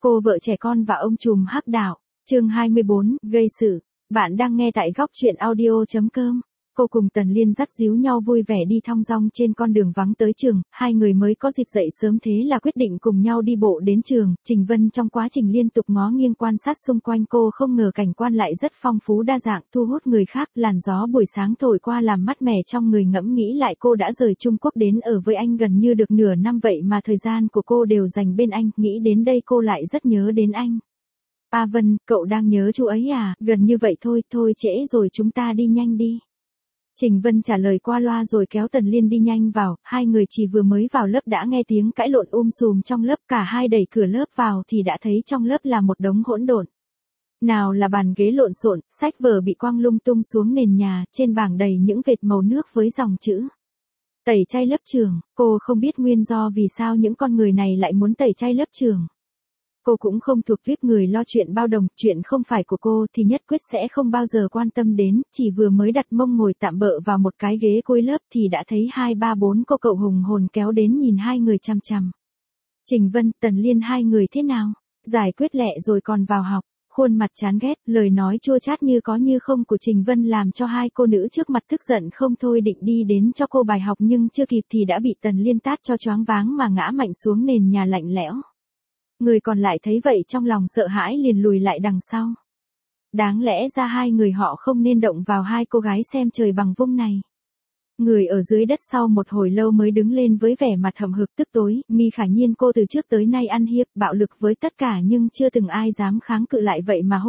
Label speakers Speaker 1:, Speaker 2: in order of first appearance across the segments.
Speaker 1: Cô vợ trẻ con và ông trùm hắc đạo. Chương 24, gây sự. Bạn đang nghe tại góc truyện audio.com. Cô cùng Tần Liên dắt díu nhau vui vẻ đi thong dong trên con đường vắng tới trường, hai người mới có dịp dậy sớm thế là quyết định cùng nhau đi bộ đến trường. Trình Vân trong quá trình liên tục ngó nghiêng quan sát xung quanh cô không ngờ cảnh quan lại rất phong phú đa dạng, thu hút người khác. Làn gió buổi sáng thổi qua làm mát mẻ trong người, ngẫm nghĩ lại cô đã rời Trung Quốc đến ở với anh gần như được nửa năm vậy mà thời gian của cô đều dành bên anh, nghĩ đến đây cô lại rất nhớ đến anh. A Vân, cậu đang nhớ chú ấy à? Gần như vậy thôi, trễ rồi chúng ta đi nhanh đi. Trình Vân trả lời qua loa rồi kéo Tần Liên đi nhanh vào, hai người chỉ vừa mới vào lớp đã nghe tiếng cãi lộn sùm trong lớp, cả hai đẩy cửa lớp vào thì đã thấy trong lớp là một đống hỗn độn. Nào là bàn ghế lộn xộn, sách vở bị quăng lung tung xuống nền nhà, trên bảng đầy những vệt màu nước với dòng chữ tẩy chay lớp trường. Cô không biết nguyên do vì sao những con người này lại muốn tẩy chay lớp trường. Cô cũng không thuộc tuýp người lo chuyện bao đồng, chuyện không phải của cô thì nhất quyết sẽ không bao giờ quan tâm đến, chỉ vừa mới đặt mông ngồi tạm bợ vào một cái ghế cuối lớp thì đã thấy 2, 3, 4 cô cậu hùng hồn kéo đến nhìn hai người chằm chằm. Trình Vân, Tần Liên, hai người thế nào? Giải quyết lẹ rồi còn vào học. Khuôn mặt chán ghét, lời nói chua chát như có như không của Trình Vân làm cho hai cô nữ trước mặt tức giận không thôi, định đi đến cho cô bài học nhưng chưa kịp thì đã bị Tần Liên tát cho choáng váng mà ngã mạnh xuống nền nhà lạnh lẽo. Người còn lại thấy vậy trong lòng sợ hãi liền lùi lại đằng sau. Đáng lẽ ra hai người họ không nên động vào hai cô gái xem trời bằng vung này. Người ở dưới đất sau một hồi lâu mới đứng lên với vẻ mặt hậm hực tức tối, Nghi Khả Nhiên cô từ trước tới nay ăn hiếp, bạo lực với tất cả nhưng chưa từng ai dám kháng cự lại vậy mà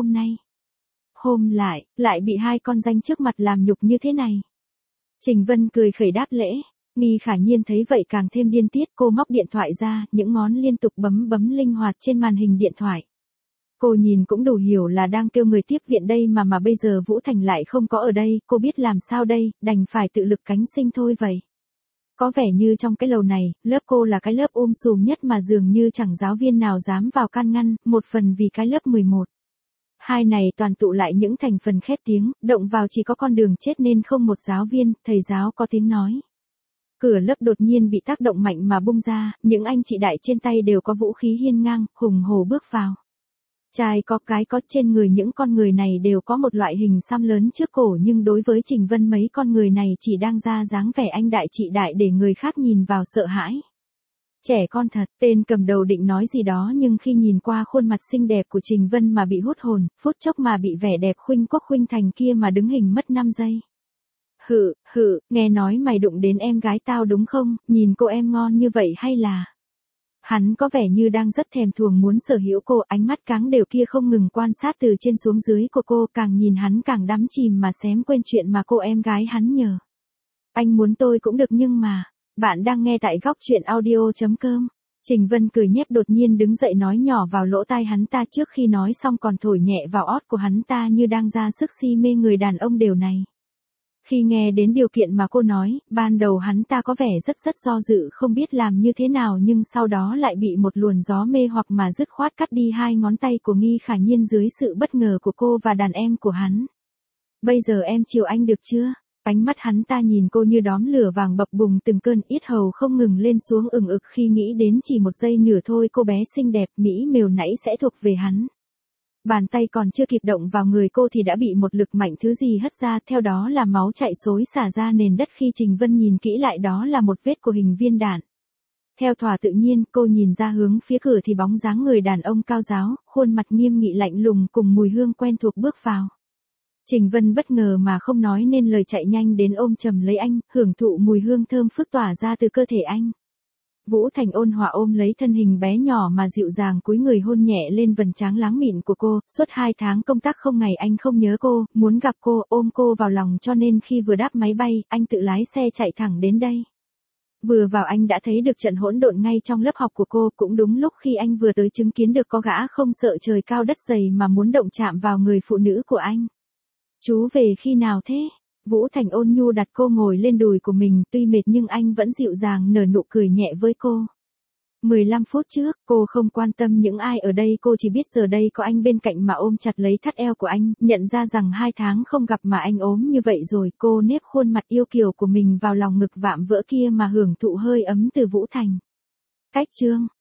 Speaker 1: hôm lại bị hai con danh trước mặt làm nhục như thế này. Trình Vân cười khẩy đáp lễ. Nghi Khả Nhiên thấy vậy càng thêm điên tiết, cô móc điện thoại ra, những ngón liên tục bấm linh hoạt trên màn hình điện thoại. Cô nhìn cũng đủ hiểu là đang kêu người tiếp viện đây mà bây giờ Vũ Thành lại không có ở đây, cô biết làm sao đây, đành phải tự lực cánh sinh thôi vậy. Có vẻ như trong cái lầu này, lớp cô là cái lớp sùm nhất mà dường như chẳng giáo viên nào dám vào can ngăn, một phần vì cái lớp 11. Hai này toàn tụ lại những thành phần khét tiếng, động vào chỉ có con đường chết nên không một giáo viên, thầy giáo có tiếng nói. Cửa lớp đột nhiên bị tác động mạnh mà bung ra, những anh chị đại trên tay đều có vũ khí hiên ngang, hùng hổ bước vào. Trai có cái có, trên người những con người này đều có một loại hình xăm lớn trước cổ nhưng đối với Trình Vân mấy con người này chỉ đang ra dáng vẻ anh đại chị đại để người khác nhìn vào sợ hãi. Trẻ con thật, tên cầm đầu định nói gì đó nhưng khi nhìn qua khuôn mặt xinh đẹp của Trình Vân mà bị hút hồn, phút chốc mà bị vẻ đẹp khuynh quốc khuynh thành kia mà đứng hình mất 5 giây. Nghe nói mày đụng đến em gái tao đúng không, nhìn cô em ngon như vậy hay là... Hắn có vẻ như đang rất thèm thuồng muốn sở hữu cô, ánh mắt cáng đều kia không ngừng quan sát từ trên xuống dưới của cô, càng nhìn hắn càng đắm chìm mà xém quên chuyện mà cô em gái hắn nhờ. Anh muốn tôi cũng được nhưng mà... Bạn đang nghe tại góc truyện audio.com. Trình Vân cười nhếch đột nhiên đứng dậy nói nhỏ vào lỗ tai hắn ta, trước khi nói xong còn thổi nhẹ vào ót của hắn ta như đang ra sức si mê người đàn ông điều này. Khi nghe đến điều kiện mà cô nói, ban đầu hắn ta có vẻ rất do dự không biết làm như thế nào nhưng sau đó lại bị một luồng gió mê hoặc mà dứt khoát cắt đi hai ngón tay của Nghi Khả Nhiên dưới sự bất ngờ của cô và đàn em của hắn. Bây giờ em chiều anh được chưa? Ánh mắt hắn ta nhìn cô như đóm lửa vàng bập bùng, từng cơn yết hầu không ngừng lên xuống ừng ực khi nghĩ đến chỉ một giây nửa thôi cô bé xinh đẹp mỹ miều nãy sẽ thuộc về hắn. Bàn tay còn chưa kịp động vào người cô thì đã bị một lực mạnh thứ gì hất ra, theo đó là máu chảy xối xả ra nền đất. Khi Trình Vân nhìn kỹ lại đó là một vết của hình viên đạn. Theo thỏa tự nhiên, cô nhìn ra hướng phía cửa thì bóng dáng người đàn ông cao ráo, khuôn mặt nghiêm nghị lạnh lùng cùng mùi hương quen thuộc bước vào. Trình Vân bất ngờ mà không nói nên lời, chạy nhanh đến ôm chầm lấy anh, hưởng thụ mùi hương thơm phức tỏa ra từ cơ thể anh. Vũ Thành ôn hòa ôm lấy thân hình bé nhỏ mà dịu dàng cúi người hôn nhẹ lên vầng trán láng mịn của cô, suốt 2 tháng công tác không ngày anh không nhớ cô, muốn gặp cô, ôm cô vào lòng cho nên khi vừa đáp máy bay, anh tự lái xe chạy thẳng đến đây. Vừa vào anh đã thấy được trận hỗn độn ngay trong lớp học của cô, cũng đúng lúc khi anh vừa tới chứng kiến được có gã không sợ trời cao đất dày mà muốn động chạm vào người phụ nữ của anh. Chú về khi nào thế? Vũ Thành ôn nhu đặt cô ngồi lên đùi của mình, tuy mệt nhưng anh vẫn dịu dàng nở nụ cười nhẹ với cô. 15 phút trước, cô không quan tâm những ai ở đây, cô chỉ biết giờ đây có anh bên cạnh mà ôm chặt lấy thắt eo của anh, nhận ra rằng 2 tháng không gặp mà anh ốm như vậy rồi, cô nép khuôn mặt yêu kiều của mình vào lòng ngực vạm vỡ kia mà hưởng thụ hơi ấm từ Vũ Thành. Cách chương